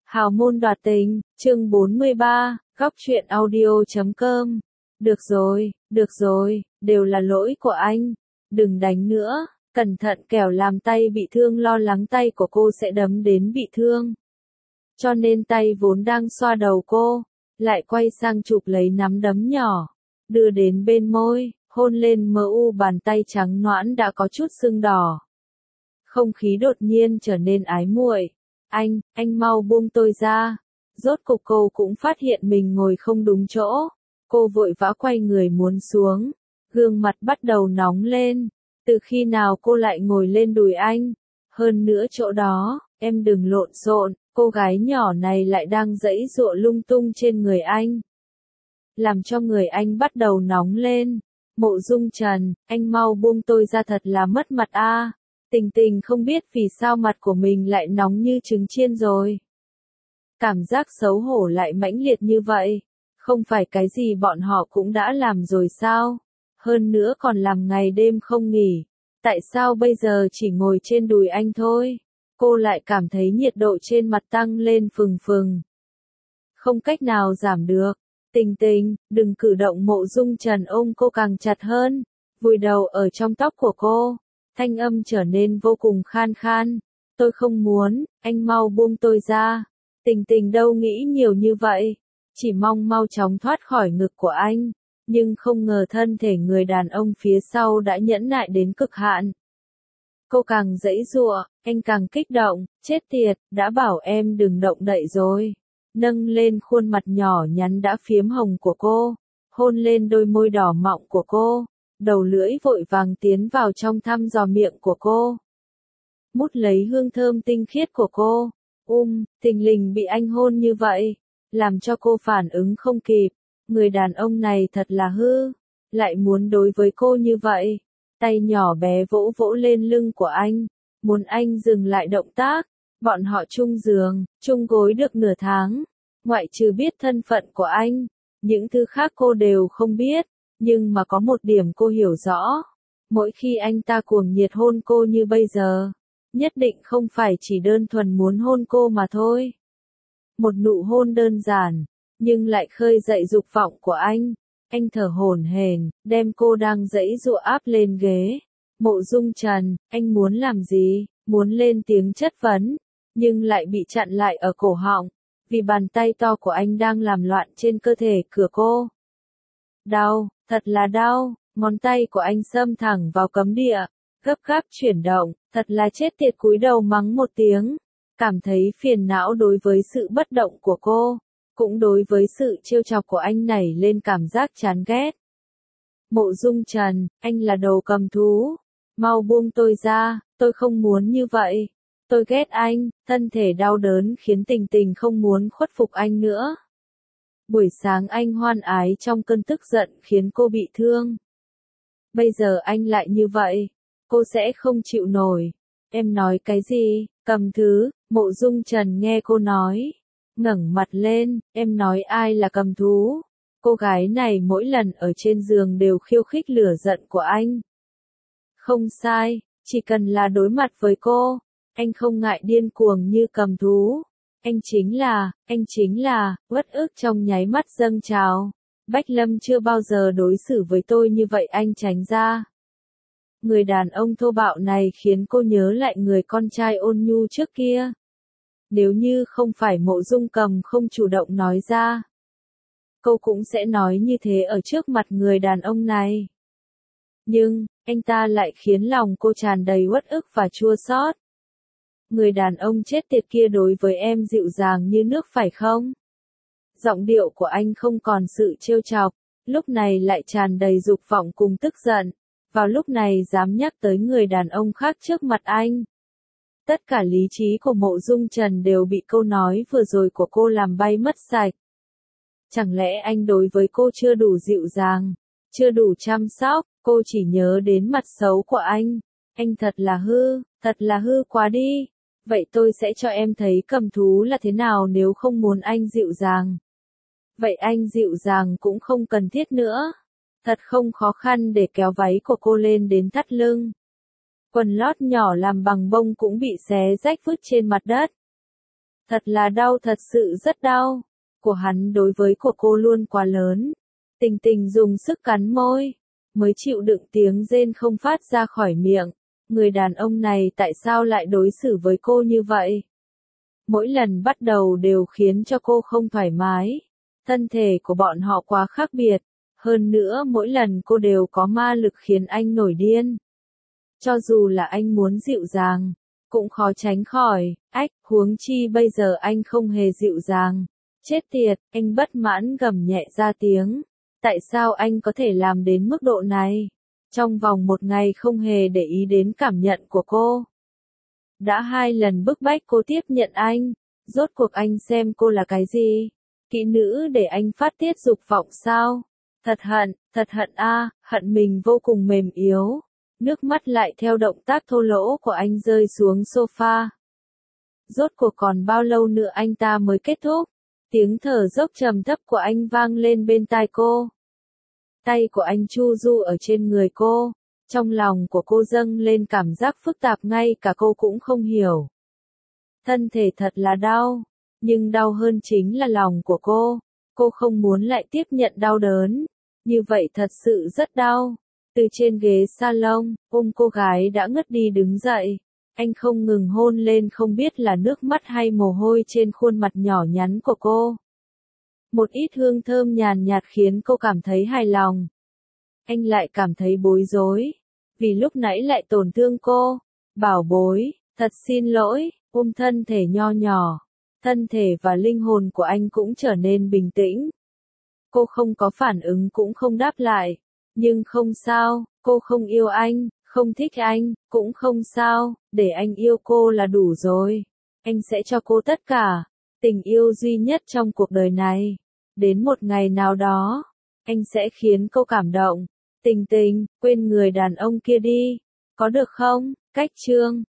Hào môn đoạt tình, chương 43, góc truyện audio.com. Được rồi, đều là lỗi của anh. Đừng đánh nữa, cẩn thận kẻo làm tay bị thương, lo lắng tay của cô sẽ đấm đến bị thương. Cho nên tay vốn đang xoa đầu cô, lại quay sang chụp lấy nắm đấm nhỏ, đưa đến bên môi, hôn lên bàn tay trắng nõn đã có chút sưng đỏ. Không khí đột nhiên trở nên ái muội. Anh mau buông tôi ra. Rốt cục cô cũng phát hiện mình ngồi không đúng chỗ. Cô vội vã quay người muốn xuống. Gương mặt bắt đầu nóng lên. Từ khi nào cô lại ngồi lên đùi anh? Hơn nữa chỗ đó, em đừng lộn xộn. Cô gái nhỏ này lại đang giãy giụa lung tung trên người anh. Làm cho người anh bắt đầu nóng lên. Mộ Dung Trần, anh mau buông tôi ra, thật là mất mặt a. Tình không biết vì sao mặt của mình lại nóng như trứng chiên rồi. Cảm giác xấu hổ lại mãnh liệt như vậy. Không phải cái gì bọn họ cũng đã làm rồi sao? Hơn nữa còn làm ngày đêm không nghỉ. Tại sao bây giờ chỉ ngồi trên đùi anh thôi? Cô lại cảm thấy nhiệt độ trên mặt tăng lên phừng phừng. Không cách nào giảm được. Tình, đừng cử động. Mộ Dung Trần ôm cô càng chặt hơn, vùi đầu ở trong tóc của cô. Thanh âm trở nên vô cùng khan khan. Tôi không muốn, anh mau buông tôi ra. Tình đâu nghĩ nhiều như vậy. Chỉ mong mau chóng thoát khỏi ngực của anh. Nhưng không ngờ thân thể người đàn ông phía sau đã nhẫn nại đến cực hạn. Cô càng giãy giụa, anh càng kích động. Chết tiệt, đã bảo em đừng động đậy rồi. Nâng lên khuôn mặt nhỏ nhắn đã phiếm hồng của cô. Hôn lên đôi môi đỏ mọng của cô. Đầu lưỡi vội vàng tiến vào trong thăm dò miệng của cô. Mút lấy hương thơm tinh khiết của cô. Thình lình bị anh hôn như vậy. Làm cho cô phản ứng không kịp. Người đàn ông này thật là hư. Lại muốn đối với cô như vậy. Tay nhỏ bé vỗ vỗ lên lưng của anh. Muốn anh dừng lại động tác. Bọn họ chung giường, chung gối được nửa tháng. Ngoại trừ biết thân phận của anh. Những thứ khác cô đều không biết. Nhưng mà có một điểm cô hiểu rõ. Mỗi khi anh ta cuồng nhiệt hôn cô như bây giờ, nhất định không phải chỉ đơn thuần muốn hôn cô mà thôi. Một nụ hôn đơn giản, nhưng lại khơi dậy dục vọng của anh. Anh thở hổn hển, đem cô đang giãy giụa áp lên ghế. Mộ Dung Trần, anh muốn làm gì? Muốn lên tiếng chất vấn, nhưng lại bị chặn lại ở cổ họng. Vì bàn tay to của anh đang làm loạn trên cơ thể của cô. Đau, thật là đau, ngón tay của anh xâm thẳng vào cấm địa, gấp gáp chuyển động, thật là chết tiệt. Cúi đầu mắng một tiếng, cảm thấy phiền não đối với sự bất động của cô, cũng đối với sự trêu chọc của anh nảy lên cảm giác chán ghét. Mộ Dung Trần, anh là đồ cầm thú, mau buông tôi ra, tôi không muốn như vậy, tôi ghét anh. Thân thể đau đớn khiến Tình không muốn khuất phục anh nữa. Buổi sáng anh hoan ái trong cơn tức giận khiến cô bị thương. Bây giờ anh lại như vậy, cô sẽ không chịu nổi. Em nói cái gì? Cầm thú? Mộ Dung Trần nghe cô nói, ngẩng mặt lên. Em nói ai là cầm thú? Cô gái này mỗi lần ở trên giường đều khiêu khích lửa giận của anh. Không sai, chỉ cần là đối mặt với cô, anh không ngại điên cuồng như cầm thú. Anh chính là, uất ức trong nháy mắt dâng trào. Bách Lâm chưa bao giờ đối xử với tôi như vậy, anh tránh ra. Người đàn ông thô bạo này khiến cô nhớ lại người con trai ôn nhu trước kia. Nếu như không phải Mộ Dung Cầm không chủ động nói ra, cô cũng sẽ nói như thế ở trước mặt người đàn ông này. Nhưng, anh ta lại khiến lòng cô tràn đầy uất ức và chua xót. Người đàn ông chết tiệt kia đối với em dịu dàng như nước phải không? Giọng điệu của anh không còn sự trêu chọc, lúc này lại tràn đầy dục vọng cùng tức giận. Vào lúc này dám nhắc tới người đàn ông khác trước mặt anh. Tất cả lý trí của Mộ Dung Trần đều bị câu nói vừa rồi của cô làm bay mất sạch. Chẳng lẽ anh đối với cô chưa đủ dịu dàng, chưa đủ chăm sóc? Cô chỉ nhớ đến mặt xấu của anh. Anh thật là hư quá đi. Vậy tôi sẽ cho em thấy cầm thú là thế nào nếu không muốn anh dịu dàng. Vậy anh dịu dàng cũng không cần thiết nữa. Thật không khó khăn để kéo váy của cô lên đến thắt lưng. Quần lót nhỏ làm bằng bông cũng bị xé rách vứt trên mặt đất. Thật là đau, thật sự rất đau. Của hắn đối với của cô luôn quá lớn. Tình Tình dùng sức cắn môi, mới chịu đựng tiếng rên không phát ra khỏi miệng. Người đàn ông này tại sao lại đối xử với cô như vậy? Mỗi lần bắt đầu đều khiến cho cô không thoải mái. Thân thể của bọn họ quá khác biệt. Hơn nữa mỗi lần cô đều có ma lực khiến anh nổi điên. Cho dù là anh muốn dịu dàng, cũng khó tránh khỏi. Huống chi bây giờ anh không hề dịu dàng. Chết tiệt, anh bất mãn gầm nhẹ ra tiếng. Tại sao anh có thể làm đến mức độ này? Trong vòng một ngày không hề để ý đến cảm nhận của cô. Đã 2 lần bức bách cô tiếp nhận anh. Rốt cuộc anh xem cô là cái gì? Kỹ nữ để anh phát tiết dục vọng sao? Thật hận a, hận mình vô cùng mềm yếu. Nước mắt lại theo động tác thô lỗ của anh rơi xuống sofa. Rốt cuộc còn bao lâu nữa anh ta mới kết thúc? Tiếng thở dốc trầm thấp của anh vang lên bên tai cô. Tay của anh chu du ở trên người cô. Trong lòng của cô dâng lên cảm giác phức tạp ngay cả cô cũng không hiểu. Thân thể thật là đau, nhưng đau hơn chính là lòng của cô. Cô không muốn lại tiếp nhận đau đớn. Như vậy thật sự rất đau. Từ trên ghế salon, ôm cô gái đã ngất đi đứng dậy. Anh không ngừng hôn lên không biết là nước mắt hay mồ hôi trên khuôn mặt nhỏ nhắn của cô. Một ít hương thơm nhàn nhạt khiến cô cảm thấy hài lòng. Anh lại cảm thấy bối rối, vì lúc nãy lại tổn thương cô. Bảo bối, thật xin lỗi, ôm thân thể nho nhỏ. Thân thể và linh hồn của anh cũng trở nên bình tĩnh. Cô không có phản ứng cũng không đáp lại. Nhưng không sao, cô không yêu anh, không thích anh, cũng không sao, để anh yêu cô là đủ rồi. Anh sẽ cho cô tất cả, tình yêu duy nhất trong cuộc đời này. Đến một ngày nào đó, anh sẽ khiến cô cảm động. Tình Tình, quên người đàn ông kia đi, có được không? Cách chương